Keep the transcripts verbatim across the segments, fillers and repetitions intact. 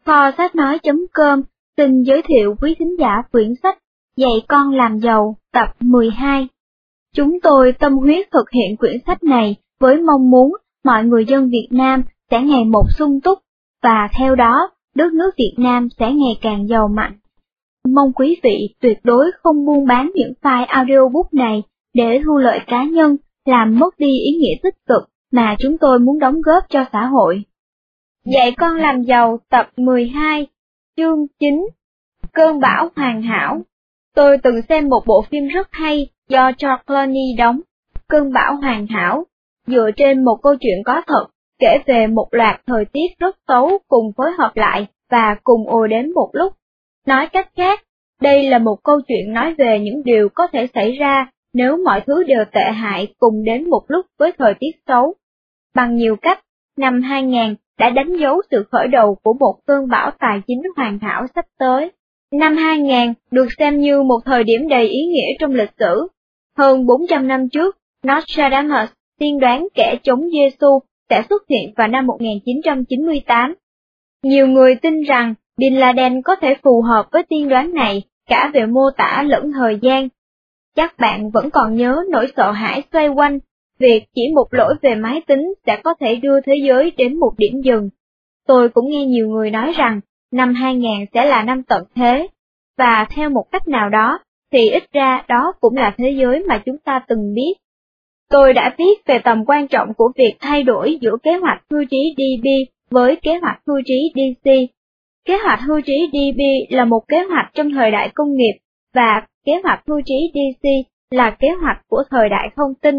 Kho sách nói.com xin giới thiệu quý thính giả quyển sách Dạy con làm giàu tập mười hai. Chúng tôi tâm huyết thực hiện quyển sách này với mong muốn mọi người dân Việt Nam sẽ ngày một sung túc, và theo đó, đất nước Việt Nam sẽ ngày càng giàu mạnh. Mong quý vị tuyệt đối không buôn bán những file audiobook này để thu lợi cá nhân, làm mất đi ý nghĩa tích cực mà chúng tôi muốn đóng góp cho xã hội. Dạy con làm giàu tập mười hai, chương chín, Cơn bão hoàn hảo. Tôi từng xem một bộ phim rất hay do George Clooney đóng, Cơn bão hoàn hảo, dựa trên một câu chuyện có thật, kể về một loạt thời tiết rất xấu cùng phối hợp lại và cùng ùa đến một lúc. Nói cách khác, đây là một câu chuyện nói về những điều có thể xảy ra nếu mọi thứ đều tệ hại cùng đến một lúc với thời tiết xấu. Bằng nhiều cách, năm hai nghìn đã đánh dấu sự khởi đầu của một cơn bão tài chính hoàn hảo sắp tới. Năm hai nghìn được xem như một thời điểm đầy ý nghĩa trong lịch sử. Hơn bốn trăm năm trước, Nostradamus tiên đoán kẻ chống Giêsu sẽ xuất hiện vào năm một nghìn chín trăm chín mươi tám. Nhiều người tin rằng Bin Laden có thể phù hợp với tiên đoán này cả về mô tả lẫn thời gian. Chắc bạn vẫn còn nhớ nỗi sợ hãi xoay quanh việc chỉ một lỗi về máy tính sẽ có thể đưa thế giới đến một điểm dừng. Tôi cũng nghe nhiều người nói rằng năm hai nghìn sẽ là năm tận thế, và theo một cách nào đó, thì ít ra đó cũng là thế giới mà chúng ta từng biết. Tôi đã viết về tầm quan trọng của việc thay đổi giữa kế hoạch hưu trí đê bê với kế hoạch hưu trí đê xê. Kế hoạch hưu trí đê bê là một kế hoạch trong thời đại công nghiệp, và kế hoạch hưu trí đê xê là kế hoạch của thời đại thông tin.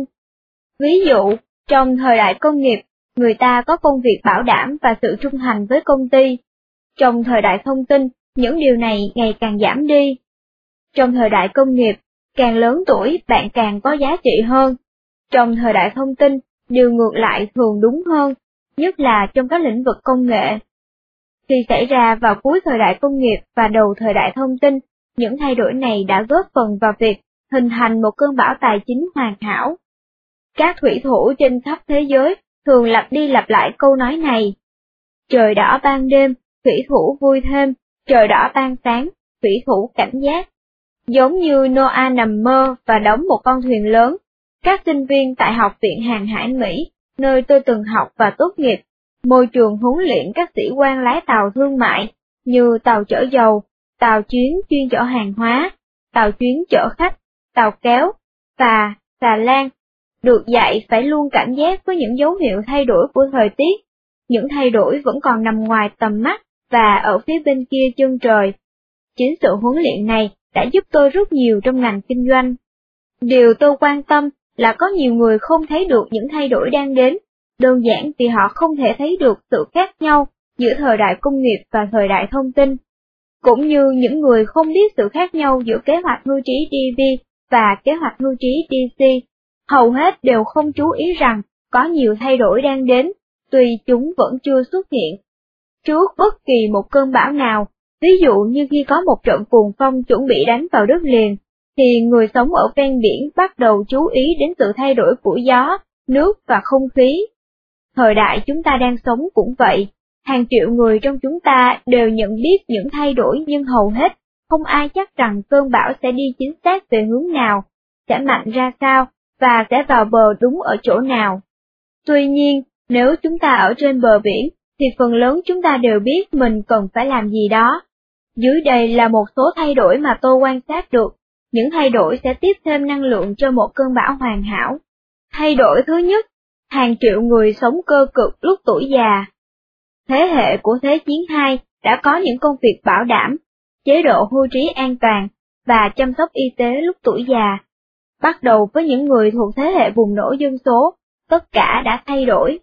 Ví dụ, trong thời đại công nghiệp, người ta có công việc bảo đảm và sự trung thành với công ty. Trong thời đại thông tin, những điều này ngày càng giảm đi. Trong thời đại công nghiệp, càng lớn tuổi bạn càng có giá trị hơn. Trong thời đại thông tin, điều ngược lại thường đúng hơn, nhất là trong các lĩnh vực công nghệ. Khi xảy ra vào cuối thời đại công nghiệp và đầu thời đại thông tin, những thay đổi này đã góp phần vào việc hình thành một cơn bão tài chính hoàn hảo. Các thủy thủ trên khắp thế giới thường lặp đi lặp lại câu nói này. Trời đỏ ban đêm, thủy thủ vui thêm, trời đỏ ban sáng, thủy thủ cảnh giác. Giống như Noah nằm mơ và đóng một con thuyền lớn, các sinh viên tại Học viện Hàng hải Mỹ, nơi tôi từng học và tốt nghiệp, môi trường huấn luyện các sĩ quan lái tàu thương mại, như tàu chở dầu, tàu chuyến chuyên chở hàng hóa, tàu chuyến chở khách, tàu kéo, và xà lan, được dạy phải luôn cảnh giác với những dấu hiệu thay đổi của thời tiết. Những thay đổi vẫn còn nằm ngoài tầm mắt và ở phía bên kia chân trời. Chính sự huấn luyện này đã giúp tôi rất nhiều trong ngành kinh doanh. Điều tôi quan tâm là có nhiều người không thấy được những thay đổi đang đến, đơn giản vì họ không thể thấy được sự khác nhau giữa thời đại công nghiệp và thời đại thông tin. Cũng như những người không biết sự khác nhau giữa kế hoạch hưu trí đê bê và kế hoạch hưu trí đê xê, hầu hết đều không chú ý rằng có nhiều thay đổi đang đến, tuy chúng vẫn chưa xuất hiện. Trước bất kỳ một cơn bão nào, ví dụ như khi có một trận cuồng phong chuẩn bị đánh vào đất liền, thì người sống ở ven biển bắt đầu chú ý đến sự thay đổi của gió, nước và không khí. Thời đại chúng ta đang sống cũng vậy, hàng triệu người trong chúng ta đều nhận biết những thay đổi, nhưng hầu hết không ai chắc rằng cơn bão sẽ đi chính xác về hướng nào, sẽ mạnh ra sao, và sẽ vào bờ đúng ở chỗ nào. Tuy nhiên, nếu chúng ta ở trên bờ biển, thì phần lớn chúng ta đều biết mình cần phải làm gì đó. Dưới đây là một số thay đổi mà tôi quan sát được. Những thay đổi sẽ tiếp thêm năng lượng cho một cơn bão hoàn hảo. Thay đổi thứ nhất, hàng triệu người sống cơ cực lúc tuổi già. Thế hệ của Thế chiến hai đã có những công việc bảo đảm, chế độ hưu trí an toàn và chăm sóc y tế lúc tuổi già. Bắt đầu với những người thuộc thế hệ bùng nổ dân số, tất cả đã thay đổi.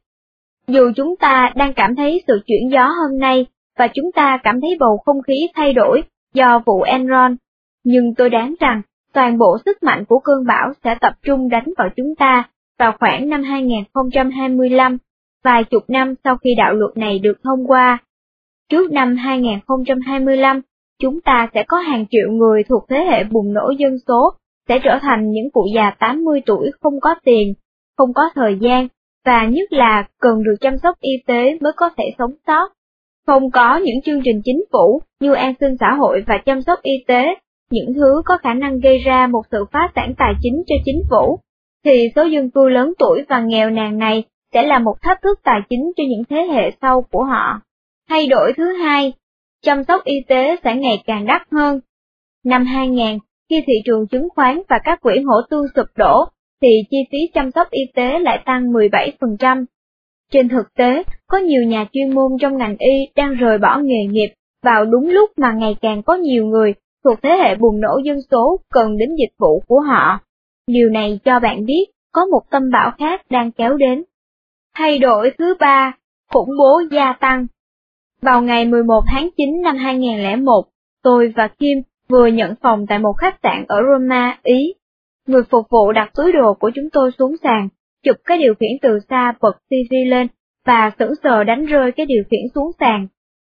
Dù chúng ta đang cảm thấy sự chuyển gió hôm nay, và chúng ta cảm thấy bầu không khí thay đổi do vụ Enron, nhưng tôi đoán rằng toàn bộ sức mạnh của cơn bão sẽ tập trung đánh vào chúng ta vào khoảng năm hai nghìn không trăm hai mươi lăm, vài chục năm sau khi đạo luật này được thông qua. Trước năm hai nghìn không trăm hai mươi lăm, chúng ta sẽ có hàng triệu người thuộc thế hệ bùng nổ dân số, sẽ trở thành những cụ già tám mươi tuổi không có tiền, không có thời gian, và nhất là cần được chăm sóc y tế mới có thể sống sót. Không có những chương trình chính phủ như an sinh xã hội và chăm sóc y tế, những thứ có khả năng gây ra một sự phá sản tài chính cho chính phủ, thì số dân cư lớn tuổi và nghèo nàn này sẽ là một thách thức tài chính cho những thế hệ sau của họ. Thay đổi thứ hai, chăm sóc y tế sẽ ngày càng đắt hơn. Năm hai nghìn, khi thị trường chứng khoán và các quỹ hỗ tương sụp đổ, thì chi phí chăm sóc y tế lại tăng mười bảy phần trăm. Trên thực tế, có nhiều nhà chuyên môn trong ngành y đang rời bỏ nghề nghiệp vào đúng lúc mà ngày càng có nhiều người thuộc thế hệ bùng nổ dân số cần đến dịch vụ của họ. Điều này cho bạn biết có một tâm bão khác đang kéo đến. Thay đổi thứ ba, khủng bố gia tăng. Vào ngày mười một tháng chín năm hai nghìn lẻ một, tôi và Kim vừa nhận phòng tại một khách sạn ở Roma, Ý. Người phục vụ đặt túi đồ của chúng tôi xuống sàn, chụp cái điều khiển từ xa, bật ti vi lên, và sững sờ đánh rơi cái điều khiển xuống sàn.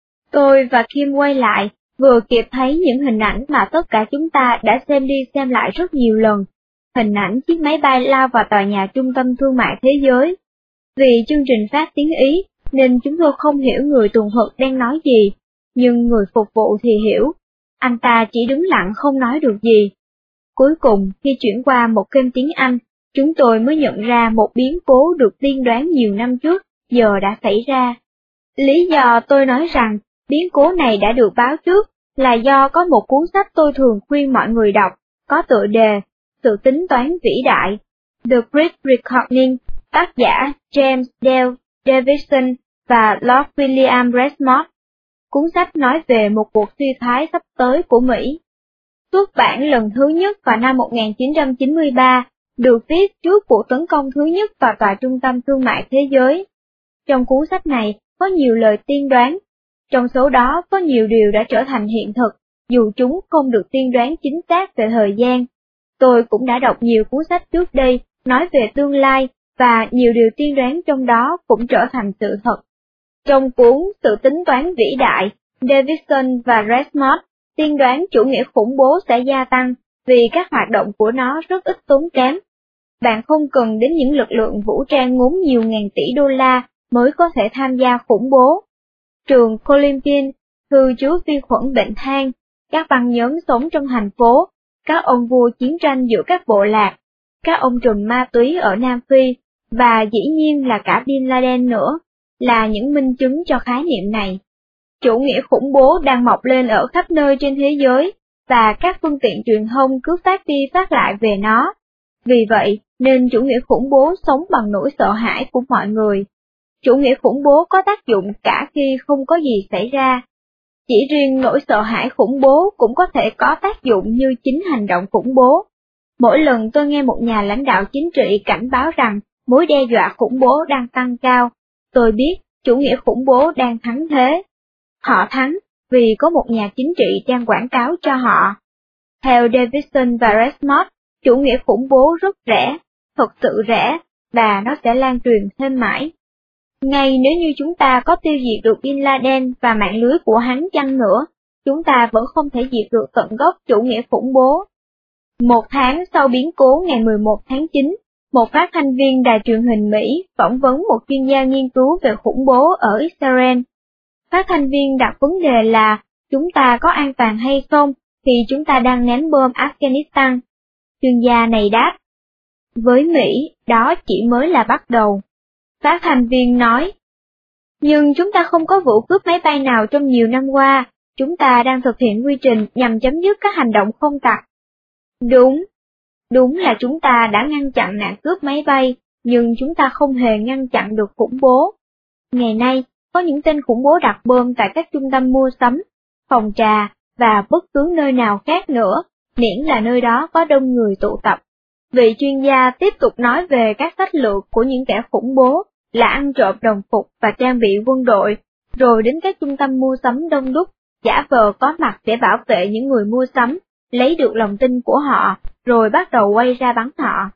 Tôi và Kim quay lại, vừa kịp thấy những hình ảnh mà tất cả chúng ta đã xem đi xem lại rất nhiều lần. Hình ảnh chiếc máy bay lao vào tòa nhà trung tâm thương mại thế giới. Vì chương trình phát tiếng Ý, nên chúng tôi không hiểu người tuần thuật đang nói gì, nhưng người phục vụ thì hiểu. Anh ta chỉ đứng lặng không nói được gì. Cuối cùng, khi chuyển qua một kênh tiếng Anh, chúng tôi mới nhận ra một biến cố được tiên đoán nhiều năm trước, giờ đã xảy ra. Lý do tôi nói rằng biến cố này đã được báo trước là do có một cuốn sách tôi thường khuyên mọi người đọc, có tựa đề Sự tính toán vĩ đại, The Great Reckoning, tác giả James Dale Davidson và Lord William Resmond. Cuốn sách nói về một cuộc suy thoái sắp tới của Mỹ. Xuất bản lần thứ nhất vào năm một nghìn chín trăm chín mươi ba, được viết trước cuộc tấn công thứ nhất vào tòa trung tâm thương mại thế giới. Trong cuốn sách này có nhiều lời tiên đoán, trong số đó có nhiều điều đã trở thành hiện thực, dù chúng không được tiên đoán chính xác về thời gian. Tôi cũng đã đọc nhiều cuốn sách trước đây nói về tương lai, và nhiều điều tiên đoán trong đó cũng trở thành sự thật. Trong cuốn Sự tính toán vĩ đại, Davidson và Resmond tiên đoán chủ nghĩa khủng bố sẽ gia tăng vì các hoạt động của nó rất ít tốn kém. Bạn không cần đến những lực lượng vũ trang ngốn nhiều ngàn tỷ đô la mới có thể tham gia khủng bố. Trường Columbine, thư chứa vi khuẩn bệnh than, các băng nhóm sống trong thành phố, các ông vua chiến tranh giữa các bộ lạc, các ông trùm ma túy ở Nam Phi, và dĩ nhiên là cả Bin Laden nữa, là những minh chứng cho khái niệm này. Chủ nghĩa khủng bố đang mọc lên ở khắp nơi trên thế giới, và các phương tiện truyền thông cứ phát đi phát lại về nó. Vì vậy, nên chủ nghĩa khủng bố sống bằng nỗi sợ hãi của mọi người. Chủ nghĩa khủng bố có tác dụng cả khi không có gì xảy ra. Chỉ riêng nỗi sợ hãi khủng bố cũng có thể có tác dụng như chính hành động khủng bố. Mỗi lần tôi nghe một nhà lãnh đạo chính trị cảnh báo rằng mối đe dọa khủng bố đang tăng cao, tôi biết chủ nghĩa khủng bố đang thắng thế. Họ thắng vì có một nhà chính trị đang quảng cáo cho họ. Theo Davidson và Resmond, chủ nghĩa khủng bố rất rẻ, thật sự rẻ, và nó sẽ lan truyền thêm mãi. Ngay nếu như chúng ta có tiêu diệt được Bin Laden và mạng lưới của hắn chăng nữa, chúng ta vẫn không thể diệt được tận gốc chủ nghĩa khủng bố. Một tháng sau biến cố ngày mười một tháng chín, một phát thanh viên đài truyền hình Mỹ phỏng vấn một chuyên gia nghiên cứu về khủng bố ở Israel. Phát thanh viên đặt vấn đề là, chúng ta có an toàn hay không khi chúng ta đang ném bom Afghanistan? Chuyên gia này đáp, với Mỹ, đó chỉ mới là bắt đầu. Phát thanh viên nói, nhưng chúng ta không có vụ cướp máy bay nào trong nhiều năm qua, chúng ta đang thực hiện quy trình nhằm chấm dứt các hành động không tặc. Đúng, đúng là chúng ta đã ngăn chặn nạn cướp máy bay, nhưng chúng ta không hề ngăn chặn được khủng bố. Ngày nay, có những tên khủng bố đặt bom tại các trung tâm mua sắm, phòng trà và bất cứ nơi nào khác nữa, miễn là nơi đó có đông người tụ tập. Vị chuyên gia tiếp tục nói về các sách lược của những kẻ khủng bố là ăn trộm đồng phục và trang bị quân đội, rồi đến các trung tâm mua sắm đông đúc, giả vờ có mặt để bảo vệ những người mua sắm, lấy được lòng tin của họ, rồi bắt đầu quay ra bắn họ.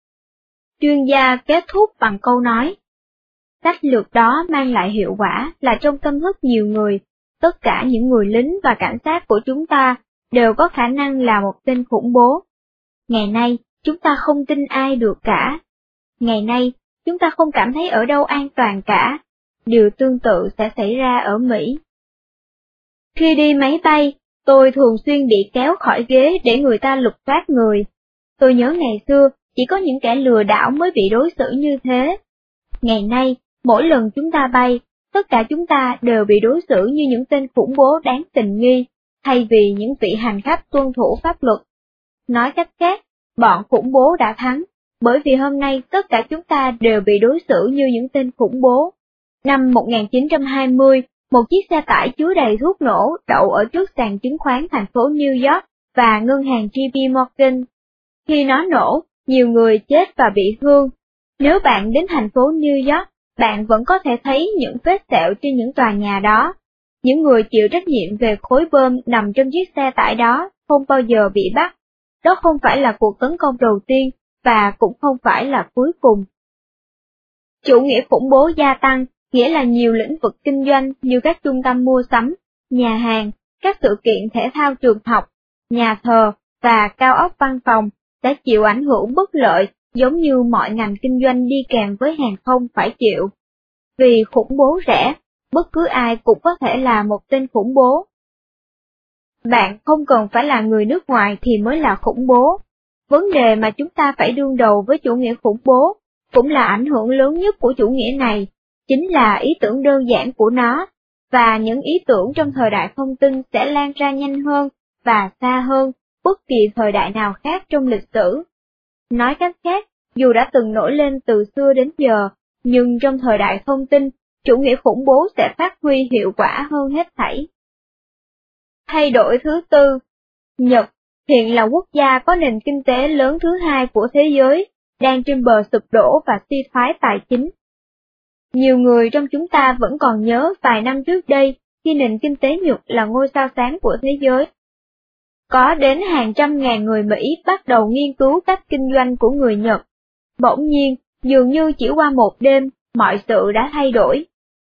Chuyên gia kết thúc bằng câu nói, sách lược đó mang lại hiệu quả là trong tâm thức nhiều người, tất cả những người lính và cảnh sát của chúng ta đều có khả năng là một tên khủng bố. Ngày nay, chúng ta không tin ai được cả. Ngày nay, chúng ta không cảm thấy ở đâu an toàn cả. Điều tương tự sẽ xảy ra ở Mỹ. Khi đi máy bay, tôi thường xuyên bị kéo khỏi ghế để người ta lục soát người. Tôi nhớ ngày xưa, chỉ có những kẻ lừa đảo mới bị đối xử như thế. Ngày nay, mỗi lần chúng ta bay, tất cả chúng ta đều bị đối xử như những tên khủng bố đáng tình nghi, thay vì những vị hành khách tuân thủ pháp luật. Nói cách khác, bọn khủng bố đã thắng, bởi vì hôm nay tất cả chúng ta đều bị đối xử như những tên khủng bố. Năm một nghìn chín trăm hai mươi, một chiếc xe tải chứa đầy thuốc nổ đậu ở trước sàn chứng khoán thành phố New York và ngân hàng J P Morgan. Khi nó nổ, nhiều người chết và bị thương. Nếu bạn đến thành phố New York, bạn vẫn có thể thấy những vết sẹo trên những tòa nhà đó. Những người chịu trách nhiệm về khối bom nằm trong chiếc xe tải đó không bao giờ bị bắt. Đó không phải là cuộc tấn công đầu tiên, và cũng không phải là cuối cùng. Chủ nghĩa khủng bố gia tăng, nghĩa là nhiều lĩnh vực kinh doanh như các trung tâm mua sắm, nhà hàng, các sự kiện thể thao trường học, nhà thờ và cao ốc văn phòng sẽ chịu ảnh hưởng bất lợi giống như mọi ngành kinh doanh đi kèm với hàng không phải chịu. Vì khủng bố rẻ, bất cứ ai cũng có thể là một tên khủng bố. Bạn không cần phải là người nước ngoài thì mới là khủng bố. Vấn đề mà chúng ta phải đương đầu với chủ nghĩa khủng bố, cũng là ảnh hưởng lớn nhất của chủ nghĩa này, chính là ý tưởng đơn giản của nó, và những ý tưởng trong thời đại thông tin sẽ lan ra nhanh hơn và xa hơn bất kỳ thời đại nào khác trong lịch sử. Nói cách khác, dù đã từng nổi lên từ xưa đến giờ, nhưng trong thời đại thông tin, chủ nghĩa khủng bố sẽ phát huy hiệu quả hơn hết thảy. Thay đổi thứ tư, Nhật hiện là quốc gia có nền kinh tế lớn thứ hai của thế giới, đang trên bờ sụp đổ và suy thoái tài chính. Nhiều người trong chúng ta vẫn còn nhớ vài năm trước đây, khi nền kinh tế Nhật là ngôi sao sáng của thế giới. Có đến hàng trăm ngàn người Mỹ bắt đầu nghiên cứu cách kinh doanh của người Nhật. Bỗng nhiên, dường như chỉ qua một đêm, mọi sự đã thay đổi.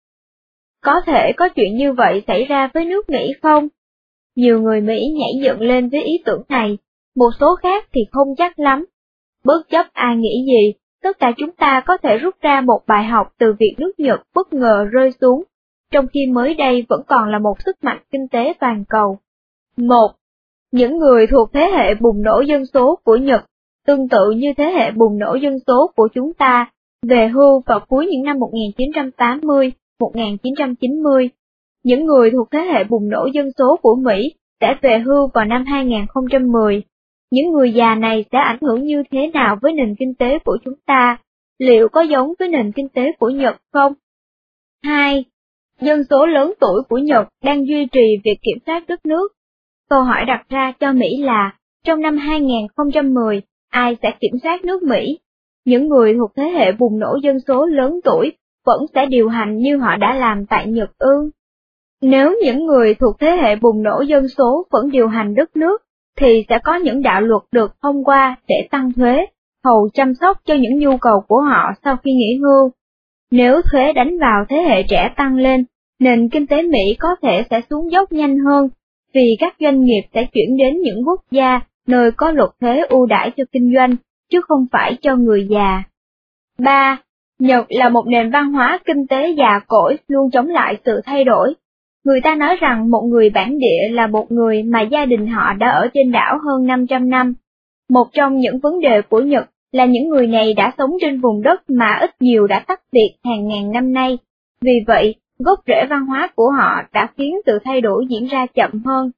Có thể có chuyện như vậy xảy ra với nước Mỹ không? Nhiều người Mỹ nhảy dựng lên với ý tưởng này, một số khác thì không chắc lắm. Bất chấp ai nghĩ gì, tất cả chúng ta có thể rút ra một bài học từ việc nước Nhật bất ngờ rơi xuống, trong khi mới đây vẫn còn là một sức mạnh kinh tế toàn cầu. một. Những người thuộc thế hệ bùng nổ dân số của Nhật, tương tự như thế hệ bùng nổ dân số của chúng ta, về hưu vào cuối những năm một nghìn chín trăm tám mươi, một nghìn chín trăm chín mươi. Những người thuộc thế hệ bùng nổ dân số của Mỹ sẽ về hưu vào năm hai nghìn không trăm mười. Những người già này sẽ ảnh hưởng như thế nào với nền kinh tế của chúng ta? Liệu có giống với nền kinh tế của Nhật không? hai. Dân số lớn tuổi của Nhật đang duy trì việc kiểm soát đất nước. Câu hỏi đặt ra cho Mỹ là, trong năm hai nghìn không trăm mười, ai sẽ kiểm soát nước Mỹ? Những người thuộc thế hệ bùng nổ dân số lớn tuổi vẫn sẽ điều hành như họ đã làm tại Nhật ư? Nếu những người thuộc thế hệ bùng nổ dân số vẫn điều hành đất nước, thì sẽ có những đạo luật được thông qua để tăng thuế, hầu chăm sóc cho những nhu cầu của họ sau khi nghỉ hưu. Nếu thuế đánh vào thế hệ trẻ tăng lên, nền kinh tế Mỹ có thể sẽ xuống dốc nhanh hơn, vì các doanh nghiệp sẽ chuyển đến những quốc gia nơi có luật thuế ưu đãi cho kinh doanh, chứ không phải cho người già. ba. Nhật là một nền văn hóa kinh tế già cỗi luôn chống lại sự thay đổi. Người ta nói rằng một người bản địa là một người mà gia đình họ đã ở trên đảo hơn năm trăm năm. Một trong những vấn đề của Nhật là những người này đã sống trên vùng đất mà ít nhiều đã tắc tiệt hàng ngàn năm nay. Vì vậy, gốc rễ văn hóa của họ đã khiến sự thay đổi diễn ra chậm hơn.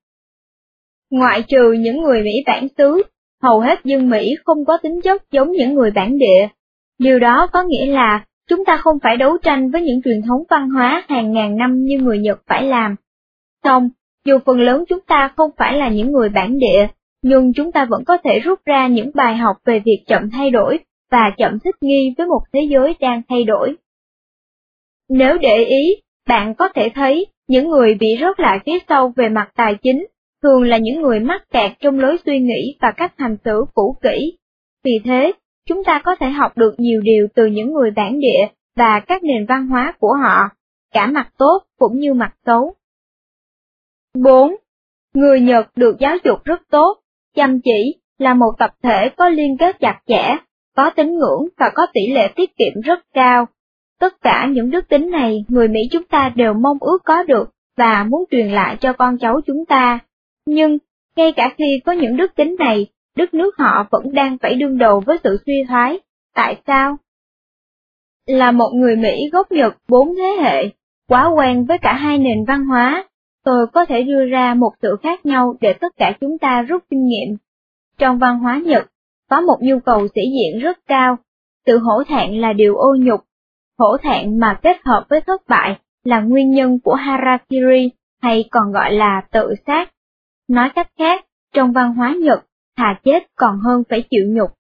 Ngoại trừ những người Mỹ bản xứ, hầu hết dân Mỹ không có tính chất giống những người bản địa. Điều đó có nghĩa là chúng ta không phải đấu tranh với những truyền thống văn hóa hàng ngàn năm như người Nhật phải làm. Song, dù phần lớn chúng ta không phải là những người bản địa, nhưng chúng ta vẫn có thể rút ra những bài học về việc chậm thay đổi và chậm thích nghi với một thế giới đang thay đổi. Nếu để ý, bạn có thể thấy những người bị rớt lại phía sau về mặt tài chính thường là những người mắc kẹt trong lối suy nghĩ và cách hành xử cũ kỹ. Vì thế, chúng ta có thể học được nhiều điều từ những người bản địa và các nền văn hóa của họ, cả mặt tốt cũng như mặt xấu. bốn. Người Nhật được giáo dục rất tốt, chăm chỉ, là một tập thể có liên kết chặt chẽ, có tín ngưỡng và có tỷ lệ tiết kiệm rất cao. Tất cả những đức tính này người Mỹ chúng ta đều mong ước có được và muốn truyền lại cho con cháu chúng ta. Nhưng, ngay cả khi có những đức tính này, đất nước họ vẫn đang phải đương đầu với sự suy thoái. Tại sao? Là một người Mỹ gốc Nhật bốn thế hệ, quá quen với cả hai nền văn hóa, tôi có thể đưa ra một sự khác nhau để tất cả chúng ta rút kinh nghiệm. Trong văn hóa Nhật, có một nhu cầu sĩ diện rất cao, sự hổ thẹn là điều ô nhục. Hổ thẹn mà kết hợp với thất bại là nguyên nhân của harakiri, hay còn gọi là tự sát. Nói cách khác, trong văn hóa Nhật, thà chết còn hơn phải chịu nhục.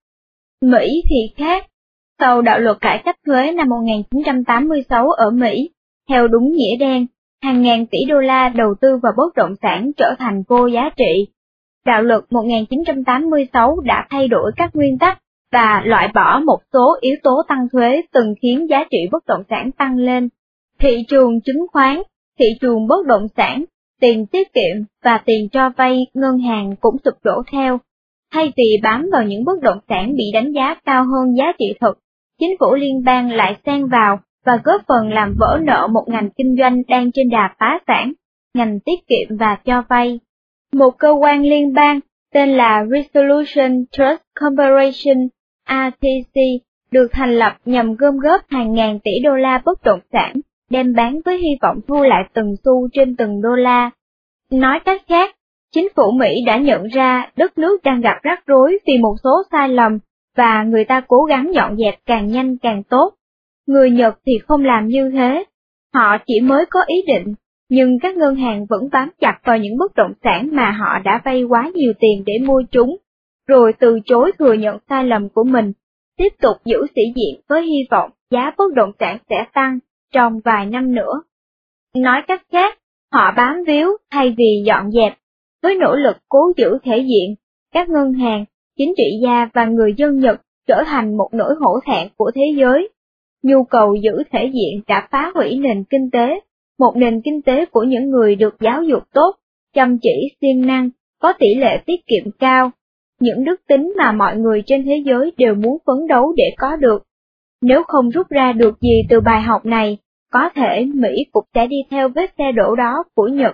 Mỹ thì khác. Sau đạo luật cải cách thuế năm một nghìn chín trăm tám mươi sáu ở Mỹ, theo đúng nghĩa đen, hàng ngàn tỷ đô la đầu tư vào bất động sản trở thành vô giá trị. Đạo luật một nghìn chín trăm tám mươi sáu đã thay đổi các nguyên tắc và loại bỏ một số yếu tố tăng thuế từng khiến giá trị bất động sản tăng lên. Thị trường chứng khoán, thị trường bất động sản, tiền tiết kiệm và tiền cho vay ngân hàng cũng sụp đổ theo. Thay vì bám vào những bất động sản bị đánh giá cao hơn giá trị thực, chính phủ liên bang lại xen vào và góp phần làm vỡ nợ một ngành kinh doanh đang trên đà phá sản, ngành tiết kiệm và cho vay. Một cơ quan liên bang tên là Resolution Trust Corporation (R T C) được thành lập nhằm gom góp hàng ngàn tỷ đô la bất động sản, đem bán với hy vọng thu lại từng xu trên từng đô la. Nói cách khác, chính phủ Mỹ đã nhận ra đất nước đang gặp rắc rối vì một số sai lầm, và người ta cố gắng dọn dẹp càng nhanh càng tốt. Người Nhật thì không làm như thế. Họ chỉ mới có ý định, nhưng các ngân hàng vẫn bám chặt vào những bất động sản mà họ đã vay quá nhiều tiền để mua chúng, rồi từ chối thừa nhận sai lầm của mình, tiếp tục giữ sĩ diện với hy vọng giá bất động sản sẽ tăng trong vài năm nữa. Nói cách khác, họ bám víu thay vì dọn dẹp. Với nỗ lực cố giữ thể diện, các ngân hàng, chính trị gia và người dân Nhật trở thành một nỗi hổ thẹn của thế giới. Nhu cầu giữ thể diện đã phá hủy nền kinh tế, một nền kinh tế của những người được giáo dục tốt, chăm chỉ, siêng năng, có tỷ lệ tiết kiệm cao, những đức tính mà mọi người trên thế giới đều muốn phấn đấu để có được. Nếu không rút ra được gì từ bài học này, có thể Mỹ cũng sẽ đi theo vết xe đổ đó của Nhật.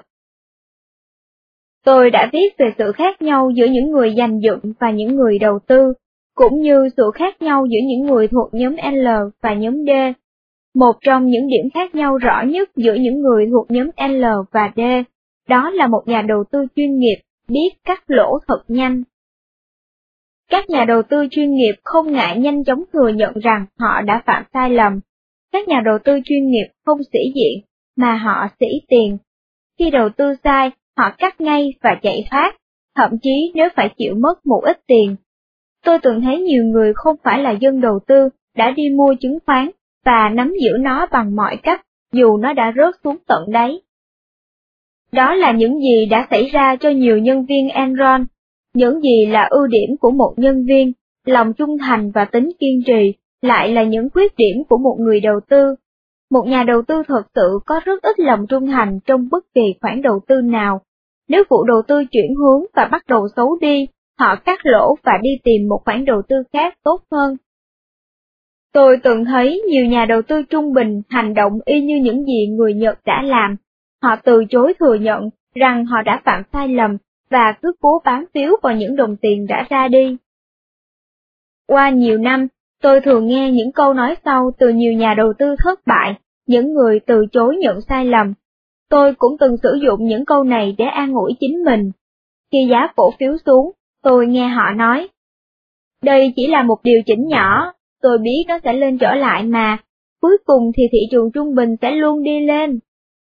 Tôi đã viết về sự khác nhau giữa những người dành dụm và những người đầu tư, cũng như sự khác nhau giữa những người thuộc nhóm L và nhóm D. Một trong những điểm khác nhau rõ nhất giữa những người thuộc nhóm L và D, đó là một nhà đầu tư chuyên nghiệp biết cắt lỗ thật nhanh. Các nhà đầu tư chuyên nghiệp không ngại nhanh chóng thừa nhận rằng họ đã phạm sai lầm. Các nhà đầu tư chuyên nghiệp không sĩ diện, mà họ sĩ tiền. Khi đầu tư sai, họ cắt ngay và chạy thoát, thậm chí nếu phải chịu mất một ít tiền. Tôi từng thấy nhiều người không phải là dân đầu tư đã đi mua chứng khoán và nắm giữ nó bằng mọi cách, dù nó đã rớt xuống tận đáy. Đó là những gì đã xảy ra cho nhiều nhân viên Enron. Những gì là ưu điểm của một nhân viên, lòng trung thành và tính kiên trì, lại là những khuyết điểm của một người đầu tư. Một nhà đầu tư thật sự có rất ít lòng trung thành trong bất kỳ khoản đầu tư nào. Nếu vụ đầu tư chuyển hướng và bắt đầu xấu đi, họ cắt lỗ và đi tìm một khoản đầu tư khác tốt hơn. Tôi từng thấy nhiều nhà đầu tư trung bình hành động y như những gì người Nhật đã làm. Họ từ chối thừa nhận rằng họ đã phạm sai lầm và cứ cố bám víu vào những đồng tiền đã ra đi. Qua nhiều năm, tôi thường nghe những câu nói sau từ nhiều nhà đầu tư thất bại, những người từ chối nhận sai lầm. Tôi cũng từng sử dụng những câu này để an ủi chính mình. Khi giá cổ phiếu xuống, tôi nghe họ nói, đây chỉ là một điều chỉnh nhỏ, tôi biết nó sẽ lên trở lại mà, cuối cùng thì thị trường trung bình sẽ luôn đi lên.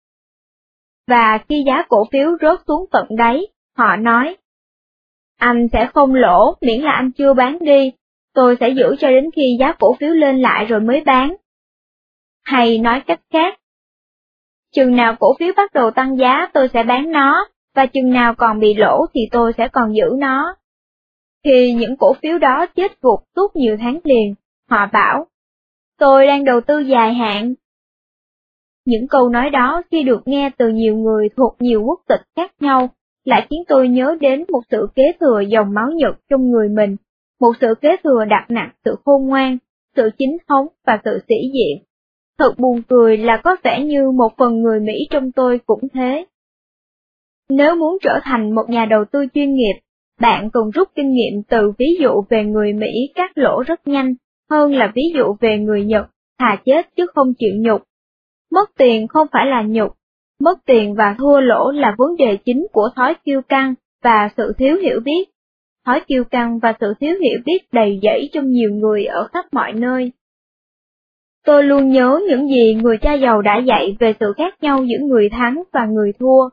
Và khi giá cổ phiếu rớt xuống tận đáy, họ nói, anh sẽ không lỗ miễn là anh chưa bán đi, tôi sẽ giữ cho đến khi giá cổ phiếu lên lại rồi mới bán. Hay nói cách khác, chừng nào cổ phiếu bắt đầu tăng giá tôi sẽ bán nó, và chừng nào còn bị lỗ thì tôi sẽ còn giữ nó. Khi những cổ phiếu đó chết gục suốt nhiều tháng liền, họ bảo, tôi đang đầu tư dài hạn. Những câu nói đó khi được nghe từ nhiều người thuộc nhiều quốc tịch khác nhau, lại khiến tôi nhớ đến một sự kế thừa dòng máu Nhật trong người mình, một sự kế thừa đặt nặng sự khôn ngoan, sự chính thống và sự sĩ diện. Thật buồn cười là có vẻ như một phần người Mỹ trong tôi cũng thế. Nếu muốn trở thành một nhà đầu tư chuyên nghiệp, bạn cần rút kinh nghiệm từ ví dụ về người Mỹ cắt lỗ rất nhanh, hơn là ví dụ về người Nhật, thà chết chứ không chịu nhục. Mất tiền không phải là nhục, mất tiền và thua lỗ là vấn đề chính của thói kiêu căng và sự thiếu hiểu biết. Thói kiêu căng và sự thiếu hiểu biết đầy dẫy trong nhiều người ở khắp mọi nơi. Tôi luôn nhớ những gì người cha giàu đã dạy về sự khác nhau giữa người thắng và người thua.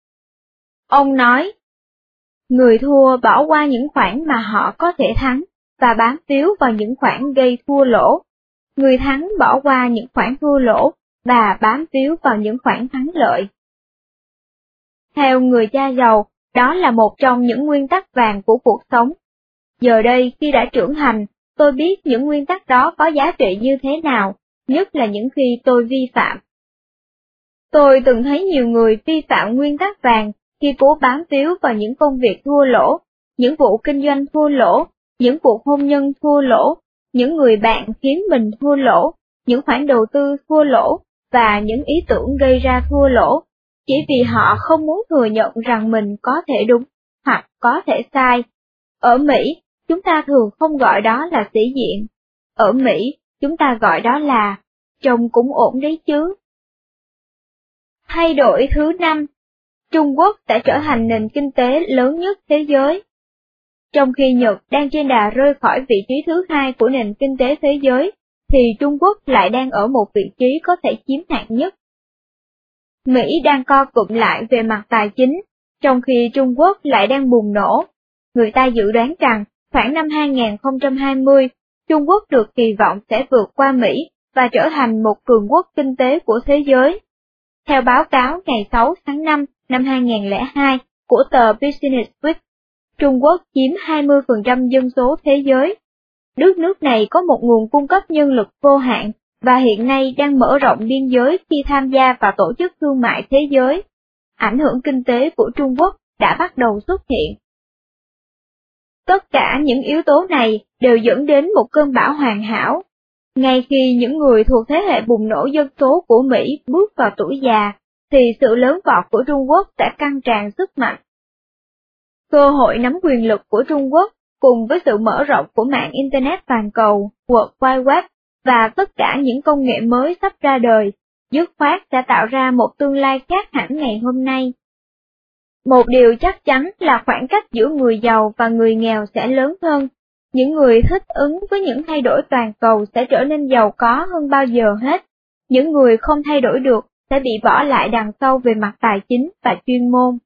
Ông nói, người thua bỏ qua những khoản mà họ có thể thắng, và bám víu vào những khoản gây thua lỗ. Người thắng bỏ qua những khoản thua lỗ, và bám víu vào những khoản thắng lợi. Theo người cha giàu, đó là một trong những nguyên tắc vàng của cuộc sống. Giờ đây khi đã trưởng thành, tôi biết những nguyên tắc đó có giá trị như thế nào, nhất là những khi tôi vi phạm. Tôi từng thấy nhiều người vi phạm nguyên tắc vàng khi cố bám víu vào những công việc thua lỗ, những vụ kinh doanh thua lỗ, những cuộc hôn nhân thua lỗ, những người bạn khiến mình thua lỗ, những khoản đầu tư thua lỗ, và những ý tưởng gây ra thua lỗ, chỉ vì họ không muốn thừa nhận rằng mình có thể đúng, hoặc có thể sai. Ở Mỹ, chúng ta thường không gọi đó là sĩ diện. Ở Mỹ, chúng ta gọi đó là, trông cũng ổn đấy chứ. Thay đổi thứ năm, Trung Quốc sẽ trở thành nền kinh tế lớn nhất thế giới. Trong khi Nhật đang trên đà rơi khỏi vị trí thứ hai của nền kinh tế thế giới, thì Trung Quốc lại đang ở một vị trí có thể chiếm hạng nhất. Mỹ đang co cụm lại về mặt tài chính, trong khi Trung Quốc lại đang bùng nổ. Người ta dự đoán rằng, khoảng năm hai nghìn không trăm hai mươi, Trung Quốc được kỳ vọng sẽ vượt qua Mỹ và trở thành một cường quốc kinh tế của thế giới. Theo báo cáo ngày sáu tháng năm năm hai nghìn không trăm lẻ hai của tờ Business Week, Trung Quốc chiếm hai mươi phần trăm dân số thế giới. Nước nước này có một nguồn cung cấp nhân lực vô hạn, và hiện nay đang mở rộng biên giới khi tham gia vào tổ chức thương mại thế giới. Ảnh hưởng kinh tế của Trung Quốc đã bắt đầu xuất hiện. Tất cả những yếu tố này đều dẫn đến một cơn bão hoàn hảo. Ngay khi những người thuộc thế hệ bùng nổ dân số của Mỹ bước vào tuổi già, thì sự lớn vọt của Trung Quốc sẽ căng tràn sức mạnh. Cơ hội nắm quyền lực của Trung Quốc, cùng với sự mở rộng của mạng Internet toàn cầu, World Wide Web, và tất cả những công nghệ mới sắp ra đời, dứt khoát sẽ tạo ra một tương lai khác hẳn ngày hôm nay. Một điều chắc chắn là khoảng cách giữa người giàu và người nghèo sẽ lớn hơn. Những người thích ứng với những thay đổi toàn cầu sẽ trở nên giàu có hơn bao giờ hết. Những người không thay đổi được sẽ bị bỏ lại đằng sau về mặt tài chính và chuyên môn.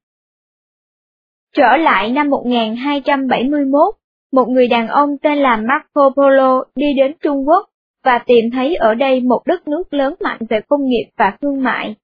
Trở lại năm một nghìn hai trăm bảy mươi mốt, một người đàn ông tên là Marco Polo đi đến Trung Quốc và tìm thấy ở đây một đất nước lớn mạnh về công nghiệp và thương mại.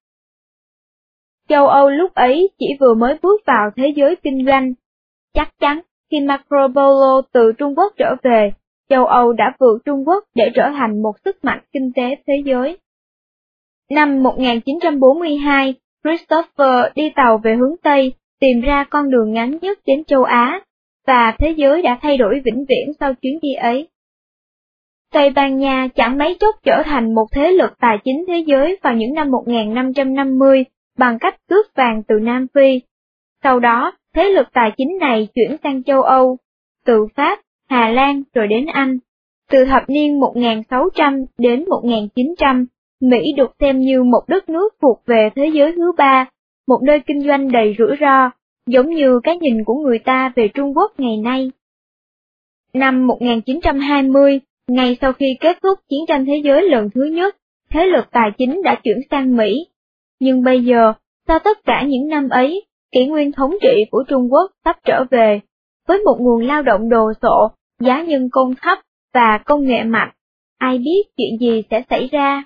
Châu Âu lúc ấy chỉ vừa mới bước vào thế giới kinh doanh. Chắc chắn, khi Marco Polo từ Trung Quốc trở về, châu Âu đã vượt Trung Quốc để trở thành một sức mạnh kinh tế thế giới. Năm một nghìn chín trăm bốn mươi hai, Christopher đi tàu về hướng Tây, tìm ra con đường ngắn nhất đến châu Á, và thế giới đã thay đổi vĩnh viễn sau chuyến đi ấy. Tây Ban Nha chẳng mấy chốc trở thành một thế lực tài chính thế giới vào những năm một nghìn năm trăm năm mươi bằng cách cướp vàng từ Nam Phi. Sau đó, thế lực tài chính này chuyển sang châu Âu, từ Pháp, Hà Lan rồi đến Anh. Từ thập niên một nghìn sáu trăm đến một nghìn chín trăm, Mỹ được xem như một đất nước thuộc về thế giới thứ ba, một nơi kinh doanh đầy rủi ro, giống như cái nhìn của người ta về Trung Quốc ngày nay. Năm một nghìn chín trăm hai mươi, ngay sau khi kết thúc chiến tranh thế giới lần thứ nhất, thế lực tài chính đã chuyển sang Mỹ. Nhưng bây giờ, sau tất cả những năm ấy, kỷ nguyên thống trị của Trung Quốc sắp trở về, với một nguồn lao động đồ sộ, giá nhân công thấp và công nghệ mạnh, ai biết chuyện gì sẽ xảy ra.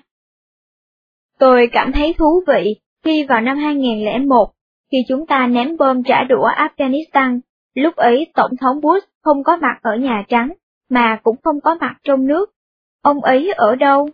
Tôi cảm thấy thú vị khi vào năm hai nghìn không trăm lẻ một, khi chúng ta ném bom trả đũa Afghanistan, lúc ấy Tổng thống Bush không có mặt ở Nhà Trắng, mà cũng không có mặt trong nước. Ông ấy ở đâu?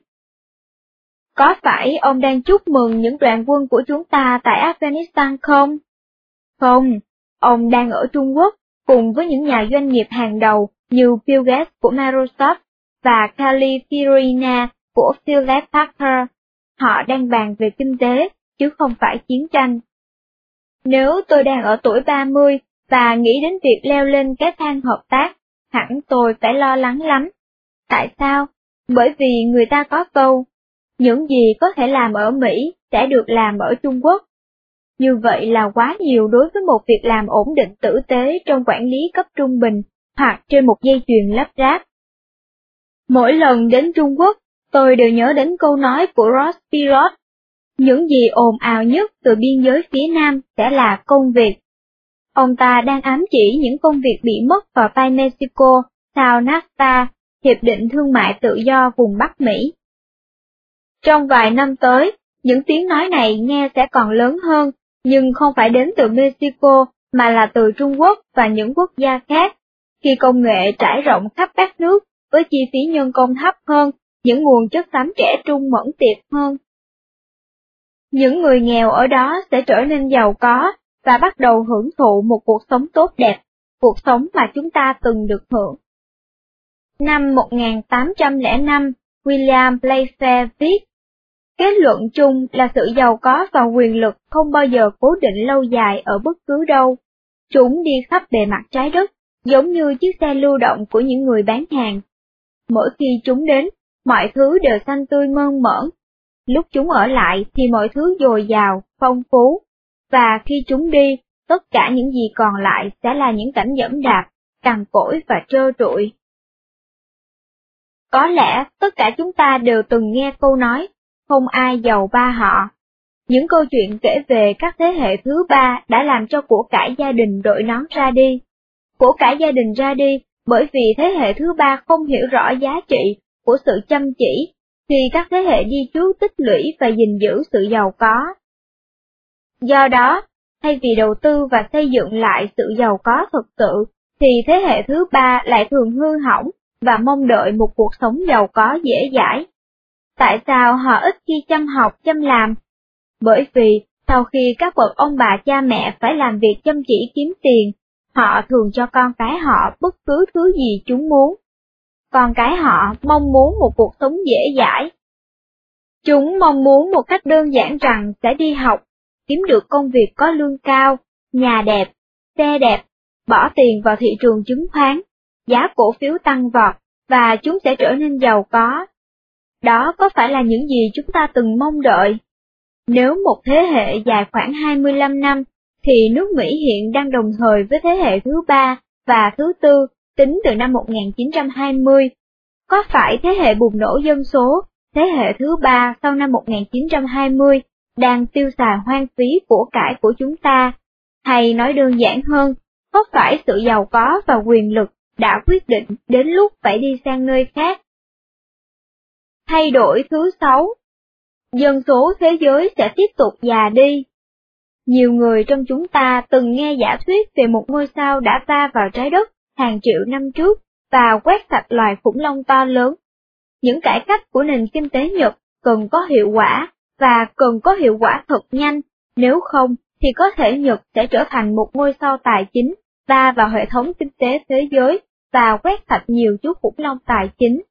Có phải ông đang chúc mừng những đoàn quân của chúng ta tại Afghanistan không? Không, ông đang ở Trung Quốc, cùng với những nhà doanh nghiệp hàng đầu như Bill Gates của Microsoft và Kelly Firina của Hewlett Packard. họ đang bàn về kinh tế, chứ không phải chiến tranh. Nếu tôi đang ở tuổi ba mươi và nghĩ đến việc leo lên cái thang hợp tác, hẳn tôi phải lo lắng lắm. Tại sao? Bởi vì người ta có câu, những gì có thể làm ở Mỹ sẽ được làm ở Trung Quốc. Như vậy là quá nhiều đối với một việc làm ổn định tử tế trong quản lý cấp trung bình hoặc trên một dây chuyền lắp ráp. Mỗi lần đến Trung Quốc, tôi đều nhớ đến câu nói của Ross Perot, những gì ồn ào nhất từ biên giới phía Nam sẽ là công việc. Ông ta đang ám chỉ những công việc bị mất vào tay Mexico sau NAFTA, Hiệp định Thương mại Tự do vùng Bắc Mỹ. Trong vài năm tới, những tiếng nói này nghe sẽ còn lớn hơn, nhưng không phải đến từ Mexico mà là từ Trung Quốc và những quốc gia khác, khi công nghệ trải rộng khắp các nước với chi phí nhân công thấp hơn, những nguồn chất xám trẻ trung mẫn tiệp hơn. Những người nghèo ở đó sẽ trở nên giàu có và bắt đầu hưởng thụ một cuộc sống tốt đẹp, cuộc sống mà chúng ta từng được hưởng. Năm một nghìn tám trăm lẻ năm, William Playfair viết, kết luận chung là sự giàu có và quyền lực không bao giờ cố định lâu dài ở bất cứ đâu. Chúng đi khắp bề mặt trái đất, giống như chiếc xe lưu động của những người bán hàng. Mỗi khi chúng đến, mọi thứ đều xanh tươi mơn mởn. Lúc chúng ở lại thì mọi thứ dồi dào, phong phú. Và khi chúng đi, tất cả những gì còn lại sẽ là những cảnh dẫm đạp, cằn cỗi và trơ trụi. Có lẽ tất cả chúng ta đều từng nghe câu nói, không ai giàu ba họ. Những câu chuyện kể về các thế hệ thứ ba đã làm cho của cải gia đình đội nón ra đi. Của cải gia đình ra đi bởi vì thế hệ thứ ba không hiểu rõ giá trị của sự chăm chỉ, khi các thế hệ đi trước tích lũy và gìn giữ sự giàu có. Do đó, thay vì đầu tư và xây dựng lại sự giàu có thực sự, thì thế hệ thứ ba lại thường hư hỏng và mong đợi một cuộc sống giàu có dễ dãi. Tại sao họ ít khi chăm học chăm làm? Bởi vì, sau khi các bậc ông bà cha mẹ phải làm việc chăm chỉ kiếm tiền, họ thường cho con cái họ bất cứ thứ gì chúng muốn. Con cái họ mong muốn một cuộc sống dễ dãi. Chúng mong muốn một cách đơn giản rằng sẽ đi học, kiếm được công việc có lương cao, nhà đẹp, xe đẹp, bỏ tiền vào thị trường chứng khoán, giá cổ phiếu tăng vọt, và chúng sẽ trở nên giàu có. Đó có phải là những gì chúng ta từng mong đợi? Nếu một thế hệ dài khoảng hai mươi lăm năm, thì nước Mỹ hiện đang đồng thời với thế hệ thứ ba và thứ tư tính từ năm một nghìn chín trăm hai mươi. Có phải thế hệ bùng nổ dân số, thế hệ thứ ba sau năm một nghìn chín trăm hai mươi, đang tiêu xài hoang phí của cải của chúng ta? Hay nói đơn giản hơn, có phải sự giàu có và quyền lực đã quyết định đến lúc phải đi sang nơi khác? Thay đổi thứ sáu. Dân số thế giới sẽ tiếp tục già đi. Nhiều người trong chúng ta từng nghe giả thuyết về một ngôi sao đã va vào trái đất hàng triệu năm trước và quét sạch loài khủng long to lớn. Những cải cách của nền kinh tế Nhật cần có hiệu quả, và cần có hiệu quả thật nhanh, nếu không thì có thể Nhật sẽ trở thành một ngôi sao tài chính, va vào hệ thống kinh tế thế giới và quét sạch nhiều chú khủng long tài chính.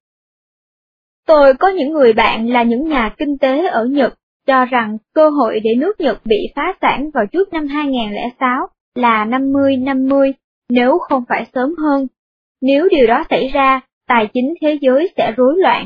Tôi có những người bạn là những nhà kinh tế ở Nhật, cho rằng cơ hội để nước Nhật bị phá sản vào trước năm hai nghìn lẻ sáu là năm mươi năm mươi, nếu không phải sớm hơn. Nếu điều đó xảy ra, tài chính thế giới sẽ rối loạn.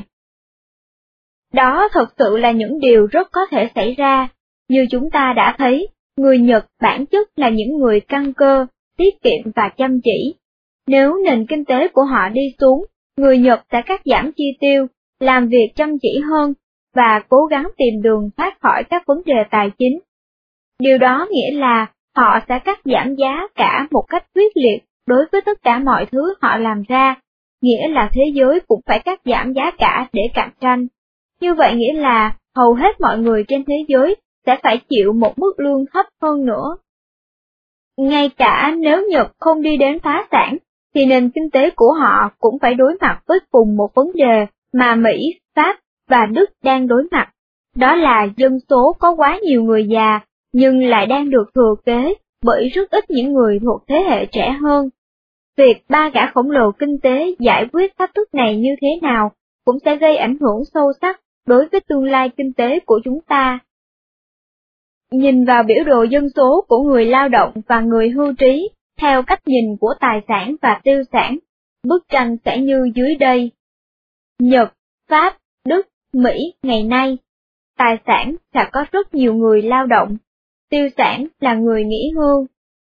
Đó thật sự là những điều rất có thể xảy ra. Như chúng ta đã thấy, người Nhật bản chất là những người căn cơ, tiết kiệm và chăm chỉ. Nếu nền kinh tế của họ đi xuống, người Nhật sẽ cắt giảm chi tiêu, làm việc chăm chỉ hơn, và cố gắng tìm đường thoát khỏi các vấn đề tài chính. Điều đó nghĩa là họ sẽ cắt giảm giá cả một cách quyết liệt đối với tất cả mọi thứ họ làm ra, nghĩa là thế giới cũng phải cắt giảm giá cả để cạnh tranh. Như vậy nghĩa là hầu hết mọi người trên thế giới sẽ phải chịu một mức lương thấp hơn nữa. Ngay cả nếu Nhật không đi đến phá sản, thì nền kinh tế của họ cũng phải đối mặt với cùng một vấn đề mà Mỹ, Pháp và Đức đang đối mặt. Đó là dân số có quá nhiều người già, nhưng lại đang được thừa kế bởi rất ít những người thuộc thế hệ trẻ hơn. Việc ba gã khổng lồ kinh tế giải quyết thách thức này như thế nào cũng sẽ gây ảnh hưởng sâu sắc đối với tương lai kinh tế của chúng ta. Nhìn vào biểu đồ dân số của người lao động và người hưu trí, theo cách nhìn của tài sản và tiêu sản, bức tranh sẽ như dưới đây. Nhật, Pháp, Đức, Mỹ ngày nay. Tài sản là có rất nhiều người lao động, tiêu sản là người nghỉ hưu.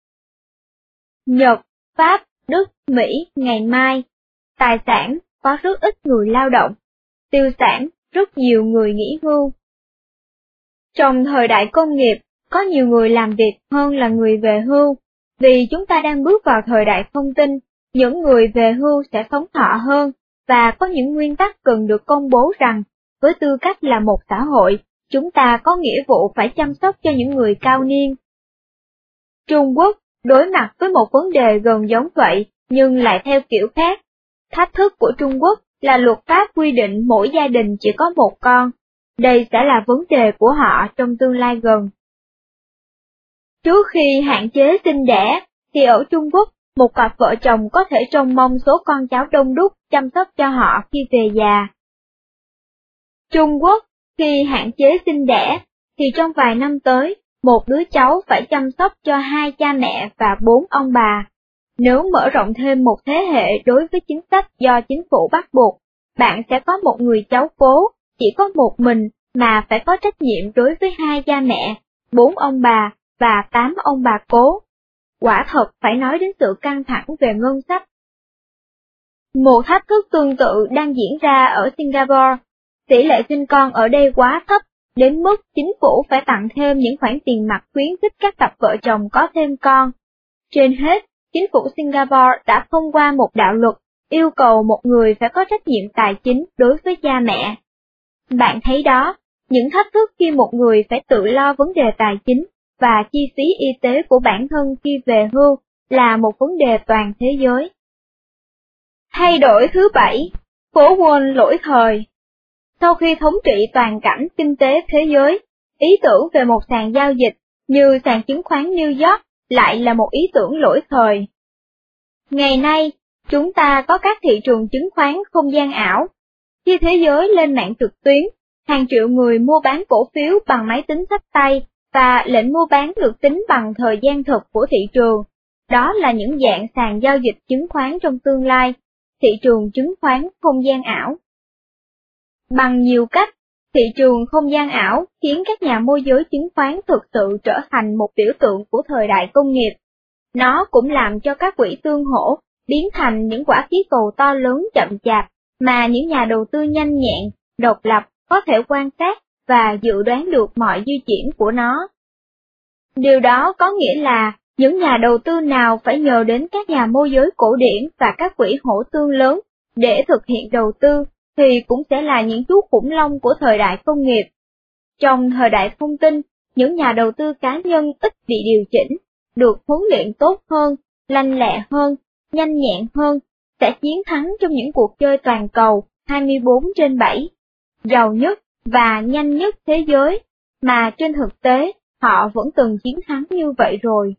Nhật, Pháp, Đức, Mỹ ngày mai. Tài sản có rất ít người lao động, tiêu sản rất nhiều người nghỉ hưu. Trong thời đại công nghiệp, có nhiều người làm việc hơn là người về hưu, vì chúng ta đang bước vào thời đại thông tin, những người về hưu sẽ sống thọ hơn, và có những nguyên tắc cần được công bố rằng, với tư cách là một xã hội, chúng ta có nghĩa vụ phải chăm sóc cho những người cao niên. Trung Quốc đối mặt với một vấn đề gần giống vậy, nhưng lại theo kiểu khác. Thách thức của Trung Quốc là luật pháp quy định mỗi gia đình chỉ có một con. Đây sẽ là vấn đề của họ trong tương lai gần. Trước khi hạn chế sinh đẻ, thì ở Trung Quốc, một cặp vợ chồng có thể trông mong số con cháu đông đúc chăm sóc cho họ khi về già. Trung Quốc, khi hạn chế sinh đẻ, thì trong vài năm tới, một đứa cháu phải chăm sóc cho hai cha mẹ và bốn ông bà. Nếu mở rộng thêm một thế hệ đối với chính sách do chính phủ bắt buộc, bạn sẽ có một người cháu cố, chỉ có một mình mà phải có trách nhiệm đối với hai cha mẹ, bốn ông bà và tám ông bà cố. Quả thật phải nói đến sự căng thẳng về ngân sách. Một thách thức tương tự đang diễn ra ở Singapore. Tỷ lệ sinh con ở đây quá thấp, đến mức chính phủ phải tặng thêm những khoản tiền mặt khuyến khích các cặp vợ chồng có thêm con. Trên hết, chính phủ Singapore đã thông qua một đạo luật yêu cầu một người phải có trách nhiệm tài chính đối với cha mẹ. Bạn thấy đó, những thách thức khi một người phải tự lo vấn đề tài chính và chi phí y tế của bản thân khi về hưu là một vấn đề toàn thế giới. Thay đổi thứ bảy, phố Wall lỗi thời. Sau khi thống trị toàn cảnh kinh tế thế giới, ý tưởng về một sàn giao dịch như sàn chứng khoán New York lại là một ý tưởng lỗi thời. Ngày nay, chúng ta có các thị trường chứng khoán không gian ảo. Khi thế giới lên mạng trực tuyến, hàng triệu người mua bán cổ phiếu bằng máy tính xách tay, và lệnh mua bán được tính bằng thời gian thực của thị trường. Đó là những dạng sàn giao dịch chứng khoán trong tương lai, thị trường chứng khoán không gian ảo. Bằng nhiều cách, thị trường không gian ảo khiến các nhà môi giới chứng khoán thực sự trở thành một biểu tượng của thời đại công nghiệp. Nó cũng làm cho các quỹ tương hỗ biến thành những quả khí cầu to lớn chậm chạp mà những nhà đầu tư nhanh nhẹn, độc lập có thể quan sát và dự đoán được mọi di chuyển của nó. Điều đó có nghĩa là những nhà đầu tư nào phải nhờ đến các nhà môi giới cổ điển và các quỹ hỗ tương lớn để thực hiện đầu tư thì cũng sẽ là những chú khủng long của thời đại công nghiệp. Trong thời đại thông tin, những nhà đầu tư cá nhân ít bị điều chỉnh, được huấn luyện tốt hơn, lanh lẹ hơn, nhanh nhẹn hơn, sẽ chiến thắng trong những cuộc chơi toàn cầu hai mươi bốn trên bảy, giàu nhất và nhanh nhất thế giới, mà trên thực tế, họ vẫn từng chiến thắng như vậy rồi.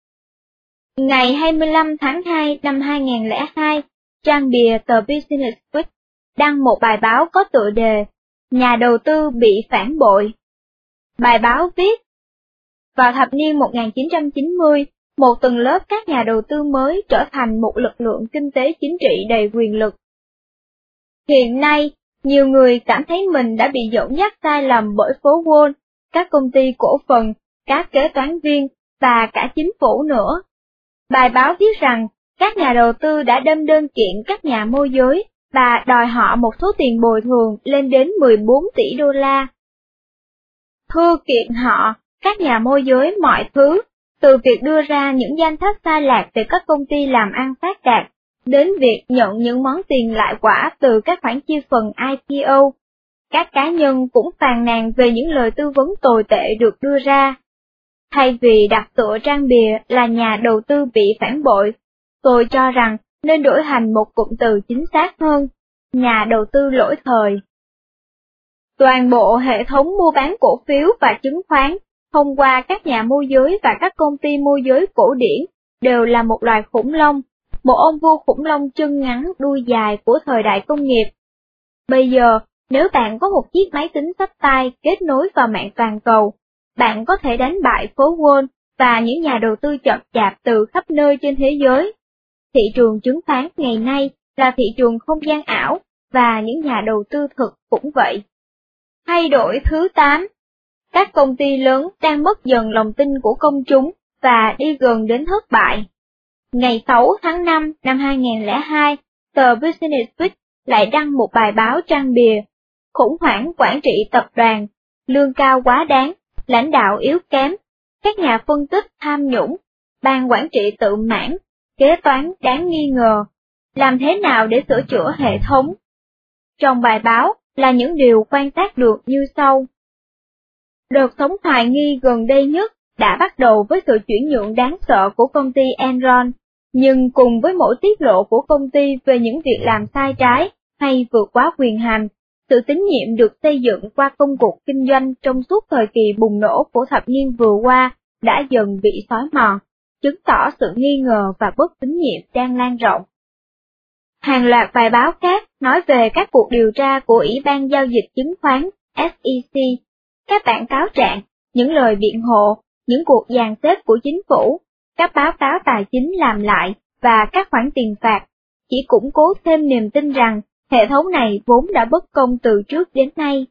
Ngày hai mươi lăm tháng hai năm hai nghìn không trăm lẻ hai, trang bìa tờ Business Week đăng một bài báo có tựa đề Nhà đầu tư bị phản bội. Bài báo viết, vào thập niên một nghìn chín trăm chín mươi, một tầng lớp các nhà đầu tư mới trở thành một lực lượng kinh tế chính trị đầy quyền lực. Hiện nay, nhiều người cảm thấy mình đã bị dẫn dắt sai lầm bởi phố Wall, các công ty cổ phần, các kế toán viên và cả chính phủ nữa. Bài báo viết rằng, các nhà đầu tư đã đâm đơn kiện các nhà môi giới và đòi họ một số tiền bồi thường lên đến mười bốn tỷ đô la. Thư kiện họ, các nhà môi giới mọi thứ, từ việc đưa ra những danh sách sai lạc về các công ty làm ăn phát đạt, đến việc nhận những món tiền lại quả từ các khoản chia phần I P O. Các cá nhân cũng phàn nàn về những lời tư vấn tồi tệ được đưa ra. Thay vì đặt tựa trang bìa là nhà đầu tư bị phản bội, tôi cho rằng nên đổi thành một cụm từ chính xác hơn, nhà đầu tư lỗi thời. Toàn bộ hệ thống mua bán cổ phiếu và chứng khoán, thông qua các nhà môi giới và các công ty môi giới cổ điển, đều là một loài khủng long, một ông vua khủng long chân ngắn đuôi dài của thời đại công nghiệp. Bây giờ, Nếu bạn có một chiếc máy tính xách tay kết nối vào mạng toàn cầu, bạn có thể đánh bại phố Wall và những nhà đầu tư chậm chạp từ khắp nơi trên thế giới. Thị trường chứng khoán ngày nay là thị trường không gian ảo, và những nhà đầu tư thực cũng vậy. Thay đổi thứ tám. Các công ty lớn đang mất dần lòng tin của công chúng và đi gần đến thất bại. Ngày sáu tháng năm năm hai nghìn không trăm lẻ hai, tờ Business Week lại đăng một bài báo trang bìa: khủng hoảng quản trị tập đoàn, lương cao quá đáng, lãnh đạo yếu kém, các nhà phân tích tham nhũng, ban quản trị tự mãn, kế toán đáng nghi ngờ, làm thế nào để sửa chữa hệ thống. Trong bài báo là những điều quan sát được như sau. Đợt sống hoài nghi gần đây nhất đã bắt đầu với sự chuyển nhượng đáng sợ của công ty Enron, nhưng cùng với mỗi tiết lộ của công ty về những việc làm sai trái hay vượt quá quyền hành, sự tín nhiệm được xây dựng qua công cuộc kinh doanh trong suốt thời kỳ bùng nổ của thập niên vừa qua đã dần bị xói mòn, chứng tỏ sự nghi ngờ và bất tín nhiệm đang lan rộng. Hàng loạt bài báo khác nói về các cuộc điều tra của Ủy ban Giao dịch Chứng khoán S E C, các bản cáo trạng, những lời biện hộ, những cuộc dàn xếp của chính phủ, các báo cáo tài chính làm lại và các khoản tiền phạt, chỉ củng cố thêm niềm tin rằng hệ thống này vốn đã bất công từ trước đến nay.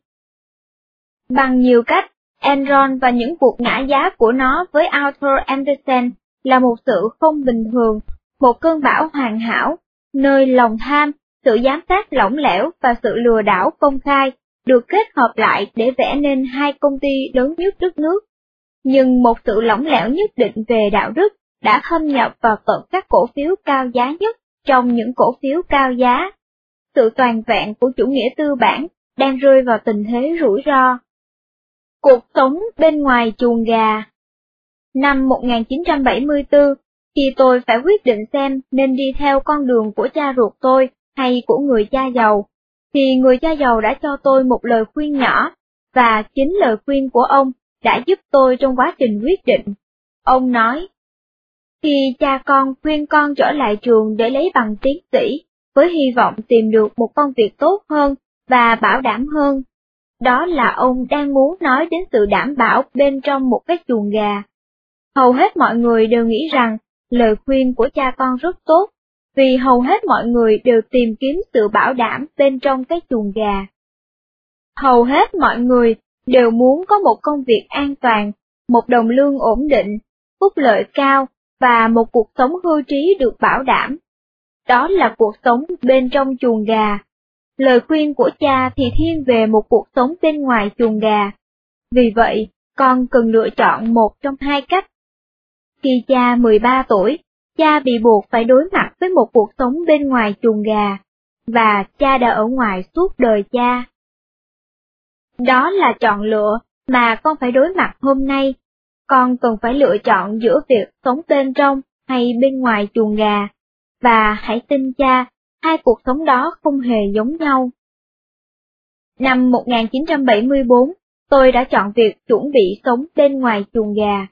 Bằng nhiều cách, Enron và những cuộc ngã giá của nó với Arthur Andersen là một sự không bình thường, một cơn bão hoàn hảo, nơi lòng tham, sự giám sát lỏng lẻo và sự lừa đảo công khai được kết hợp lại để vẽ nên hai công ty lớn nhất đất nước. Nhưng một sự lỏng lẻo nhất định về đạo đức đã thâm nhập vào tận các cổ phiếu cao giá nhất trong những cổ phiếu cao giá. Sự toàn vẹn của chủ nghĩa tư bản đang rơi vào tình thế rủi ro. Cuộc sống bên ngoài chuồng gà. Năm một nghìn chín trăm bảy mươi tư, khi tôi phải quyết định xem nên đi theo con đường của cha ruột tôi hay của người cha giàu, thì người cha giàu đã cho tôi một lời khuyên nhỏ, và chính lời khuyên của ông đã giúp tôi trong quá trình quyết định. Ông nói, khi cha con khuyên con trở lại trường để lấy bằng tiến sĩ, với hy vọng tìm được một công việc tốt hơn và bảo đảm hơn, đó là ông đang muốn nói đến sự đảm bảo bên trong một cái chuồng gà. Hầu hết mọi người đều nghĩ rằng lời khuyên của cha con rất tốt, vì hầu hết mọi người đều tìm kiếm sự bảo đảm bên trong cái chuồng gà. Hầu hết mọi người đều muốn có một công việc an toàn, một đồng lương ổn định, phúc lợi cao và một cuộc sống hưu trí được bảo đảm. Đó là cuộc sống bên trong chuồng gà. Lời khuyên của cha thì thiên về một cuộc sống bên ngoài chuồng gà. Vì vậy, con cần lựa chọn một trong hai cách. Khi cha mười ba tuổi, cha bị buộc phải đối mặt với một cuộc sống bên ngoài chuồng gà, và cha đã ở ngoài suốt đời cha. Đó là chọn lựa mà con phải đối mặt hôm nay. Con cần phải lựa chọn giữa việc sống bên trong hay bên ngoài chuồng gà, và hãy tin cha, hai cuộc sống đó không hề giống nhau. Năm một nghìn chín trăm bảy mươi tư, tôi đã chọn việc chuẩn bị sống bên ngoài chuồng gà.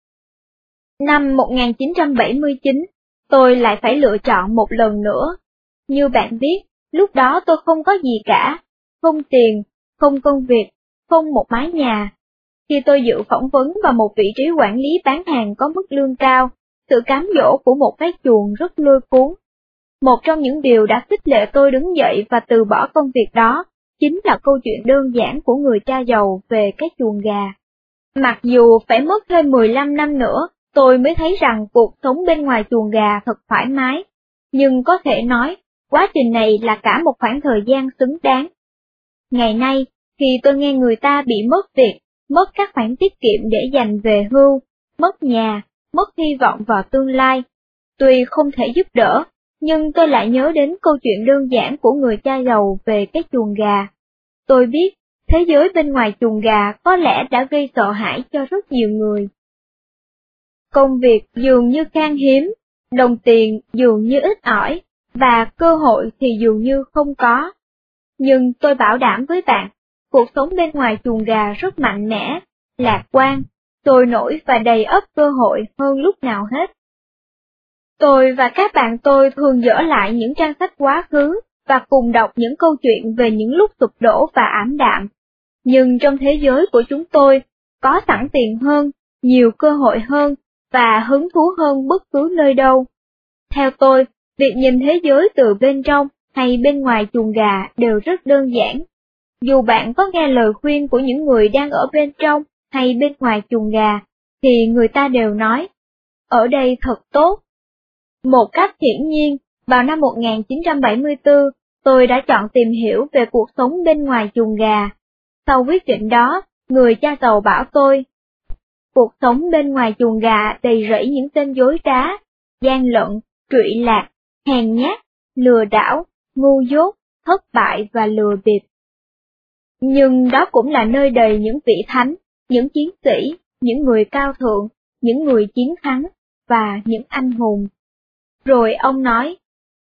Năm một nghìn chín trăm bảy mươi chín, tôi lại phải lựa chọn một lần nữa. Như bạn biết, lúc đó tôi không có gì cả, không tiền, không công việc, không một mái nhà. Khi tôi dự phỏng vấn vào một vị trí quản lý bán hàng có mức lương cao, sự cám dỗ của một cái chuồng rất lôi cuốn. Một trong những điều đã khích lệ tôi đứng dậy và từ bỏ công việc đó, chính là câu chuyện đơn giản của người cha giàu về cái chuồng gà. Mặc dù phải mất thêm mười lăm năm nữa, tôi mới thấy rằng cuộc sống bên ngoài chuồng gà thật thoải mái, nhưng có thể nói, quá trình này là cả một khoảng thời gian xứng đáng. Ngày nay, khi tôi nghe người ta bị mất việc, mất các khoản tiết kiệm để dành về hưu, mất nhà, mất hy vọng vào tương lai, tuy không thể giúp đỡ, nhưng tôi lại nhớ đến câu chuyện đơn giản của người cha giàu về cái chuồng gà. Tôi biết, thế giới bên ngoài chuồng gà có lẽ đã gây sợ hãi cho rất nhiều người. Công việc dường như khan hiếm, đồng tiền dường như ít ỏi, và cơ hội thì dường như không có. Nhưng tôi bảo đảm với bạn, cuộc sống bên ngoài chuồng gà rất mạnh mẽ, lạc quan, sôi nổi và đầy ắp cơ hội hơn lúc nào hết. Tôi và các bạn tôi thường dở lại những trang sách quá khứ, và cùng đọc những câu chuyện về những lúc sụp đổ và ảm đạm. Nhưng trong thế giới của chúng tôi, có sẵn tiền hơn, nhiều cơ hội hơn, và hứng thú hơn bất cứ nơi đâu. Theo tôi, việc nhìn thế giới từ bên trong hay bên ngoài chuồng gà đều rất đơn giản. Dù bạn có nghe lời khuyên của những người đang ở bên trong hay bên ngoài chuồng gà, thì người ta đều nói, ở đây thật tốt. Một cách hiển nhiên, vào năm một nghìn chín trăm bảy mươi tư, tôi đã chọn tìm hiểu về cuộc sống bên ngoài chuồng gà. Sau quyết định đó, người cha giàu bảo tôi, cuộc sống bên ngoài chuồng gà đầy rẫy những tên dối trá, gian lận, trụy lạc, hèn nhát, lừa đảo, ngu dốt, thất bại và lừa bịp. Nhưng đó cũng là nơi đầy những vị thánh, những chiến sĩ, những người cao thượng, những người chiến thắng, và những anh hùng. Rồi ông nói,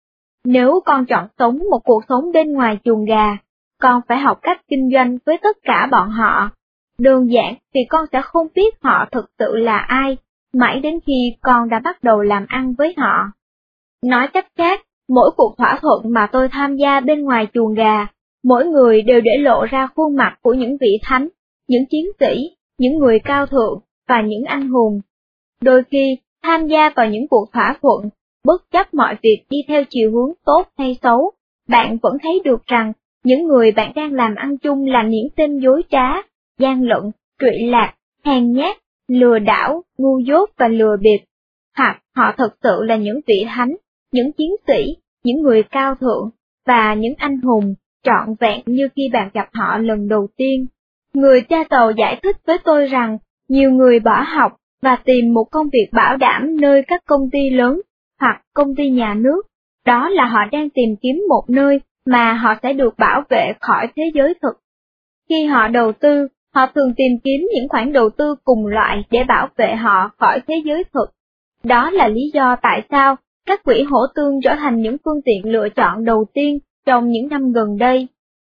nếu con chọn sống một cuộc sống bên ngoài chuồng gà, con phải học cách kinh doanh với tất cả bọn họ. Đơn giản vì con sẽ không biết họ thực sự là ai, mãi đến khi con đã bắt đầu làm ăn với họ. Nói cách khác, mỗi cuộc thỏa thuận mà tôi tham gia bên ngoài chuồng gà, mỗi người đều để lộ ra khuôn mặt của những vị thánh, những chiến sĩ, những người cao thượng và những anh hùng. Đôi khi, tham gia vào những cuộc thỏa thuận, bất chấp mọi việc đi theo chiều hướng tốt hay xấu, bạn vẫn thấy được rằng những người bạn đang làm ăn chung là những tên dối trá, gian lận, trụy lạc, hèn nhát, lừa đảo, ngu dốt và lừa bịp, hoặc họ thật sự là những vị thánh, những chiến sĩ, những người cao thượng, và những anh hùng, trọn vẹn như khi bạn gặp họ lần đầu tiên. Người cha giàu giải thích với tôi rằng, nhiều người bỏ học và tìm một công việc bảo đảm nơi các công ty lớn, hoặc công ty nhà nước, đó là họ đang tìm kiếm một nơi mà họ sẽ được bảo vệ khỏi thế giới thực. Khi họ đầu tư, họ thường tìm kiếm những khoản đầu tư cùng loại để bảo vệ họ khỏi thế giới thực. Đó là lý do tại sao các quỹ hỗ tương trở thành những phương tiện lựa chọn đầu tiên trong những năm gần đây.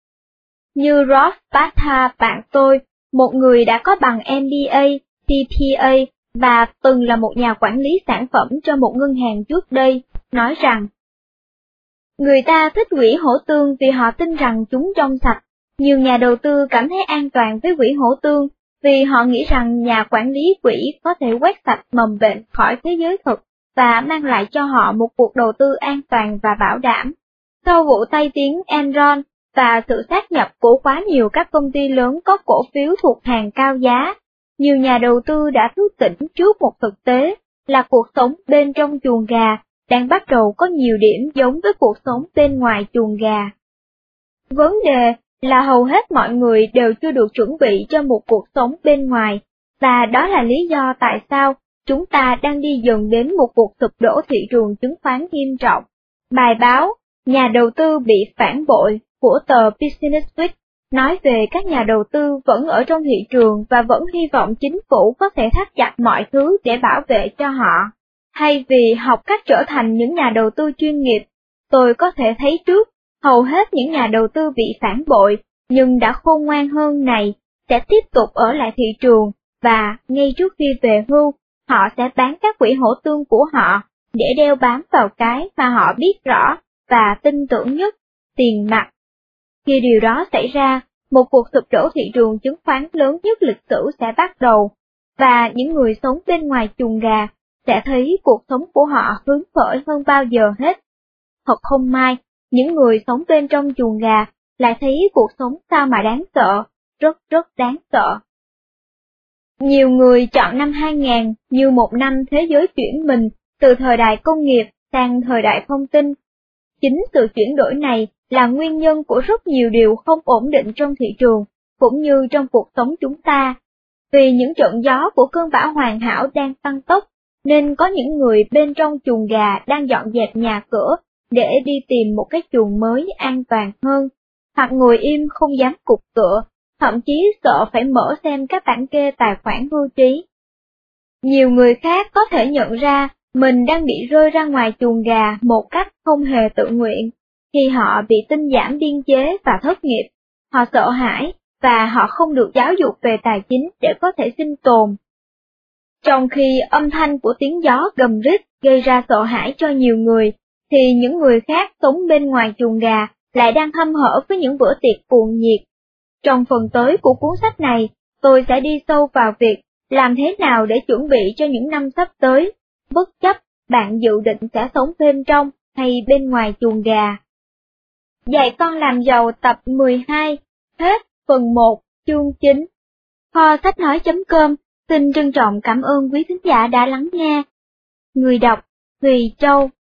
Như Ross Bata bạn tôi, một người đã có bằng M B A, C P A và từng là một nhà quản lý sản phẩm cho một ngân hàng trước đây, nói rằng, người ta thích quỹ hỗ tương vì họ tin rằng chúng trong sạch. Nhiều nhà đầu tư cảm thấy an toàn với quỹ hỗ tương vì họ nghĩ rằng nhà quản lý quỹ có thể quét sạch mầm bệnh khỏi thế giới thực và mang lại cho họ một cuộc đầu tư an toàn và bảo đảm. Sau vụ tai tiếng Enron và sự sát nhập của quá nhiều các công ty lớn có cổ phiếu thuộc hàng cao giá, nhiều nhà đầu tư đã thức tỉnh trước một thực tế là cuộc sống bên trong chuồng gà đang bắt đầu có nhiều điểm giống với cuộc sống bên ngoài chuồng gà. Vấn đề là hầu hết mọi người đều chưa được chuẩn bị cho một cuộc sống bên ngoài, và đó là lý do tại sao chúng ta đang đi dần đến một cuộc sụp đổ thị trường chứng khoán nghiêm trọng. Bài báo Nhà đầu tư bị phản bội của tờ Business Week nói về các nhà đầu tư vẫn ở trong thị trường và vẫn hy vọng chính phủ có thể thắt chặt mọi thứ để bảo vệ cho họ. Thay vì học cách trở thành những nhà đầu tư chuyên nghiệp, tôi có thể thấy trước, hầu hết những nhà đầu tư bị phản bội, nhưng đã khôn ngoan hơn này, sẽ tiếp tục ở lại thị trường, và ngay trước khi về hưu, họ sẽ bán các quỹ hỗ tương của họ, để đeo bám vào cái mà họ biết rõ và tin tưởng nhất, tiền mặt. Khi điều đó xảy ra, một cuộc sụp đổ thị trường chứng khoán lớn nhất lịch sử sẽ bắt đầu, và những người sống bên ngoài chuồng gà sẽ thấy cuộc sống của họ hứng khởi hơn bao giờ hết. Thật không may, những người sống bên trong chuồng gà lại thấy cuộc sống sao mà đáng sợ, rất rất đáng sợ. Nhiều người chọn năm hai nghìn như một năm thế giới chuyển mình từ thời đại công nghiệp sang thời đại thông tin. Chính sự chuyển đổi này là nguyên nhân của rất nhiều điều không ổn định trong thị trường, cũng như trong cuộc sống chúng ta. Vì những trận gió của cơn bão hoàn hảo đang tăng tốc, nên có những người bên trong chuồng gà đang dọn dẹp nhà cửa để đi tìm một cái chuồng mới an toàn hơn, hoặc ngồi im không dám cụp cửa, thậm chí sợ phải mở xem các bản kê tài khoản hưu trí. Nhiều người khác có thể nhận ra mình đang bị rơi ra ngoài chuồng gà một cách không hề tự nguyện, khi họ bị tinh giảm biên chế và thất nghiệp, họ sợ hãi và họ không được giáo dục về tài chính để có thể sinh tồn. Trong khi âm thanh của tiếng gió gầm rít gây ra sợ hãi cho nhiều người, thì những người khác sống bên ngoài chuồng gà lại đang hăm hở với những bữa tiệc cuồng nhiệt. Trong phần tới của cuốn sách này, tôi sẽ đi sâu vào việc làm thế nào để chuẩn bị cho những năm sắp tới, bất chấp bạn dự định sẽ sống bên trong hay bên ngoài chuồng gà. Dạy con làm giàu tập mười hai, hết phần một, chương chín. Kho sách nói chấm com xin trân trọng cảm ơn quý thính giả đã lắng nghe. Người đọc Thùy Châu.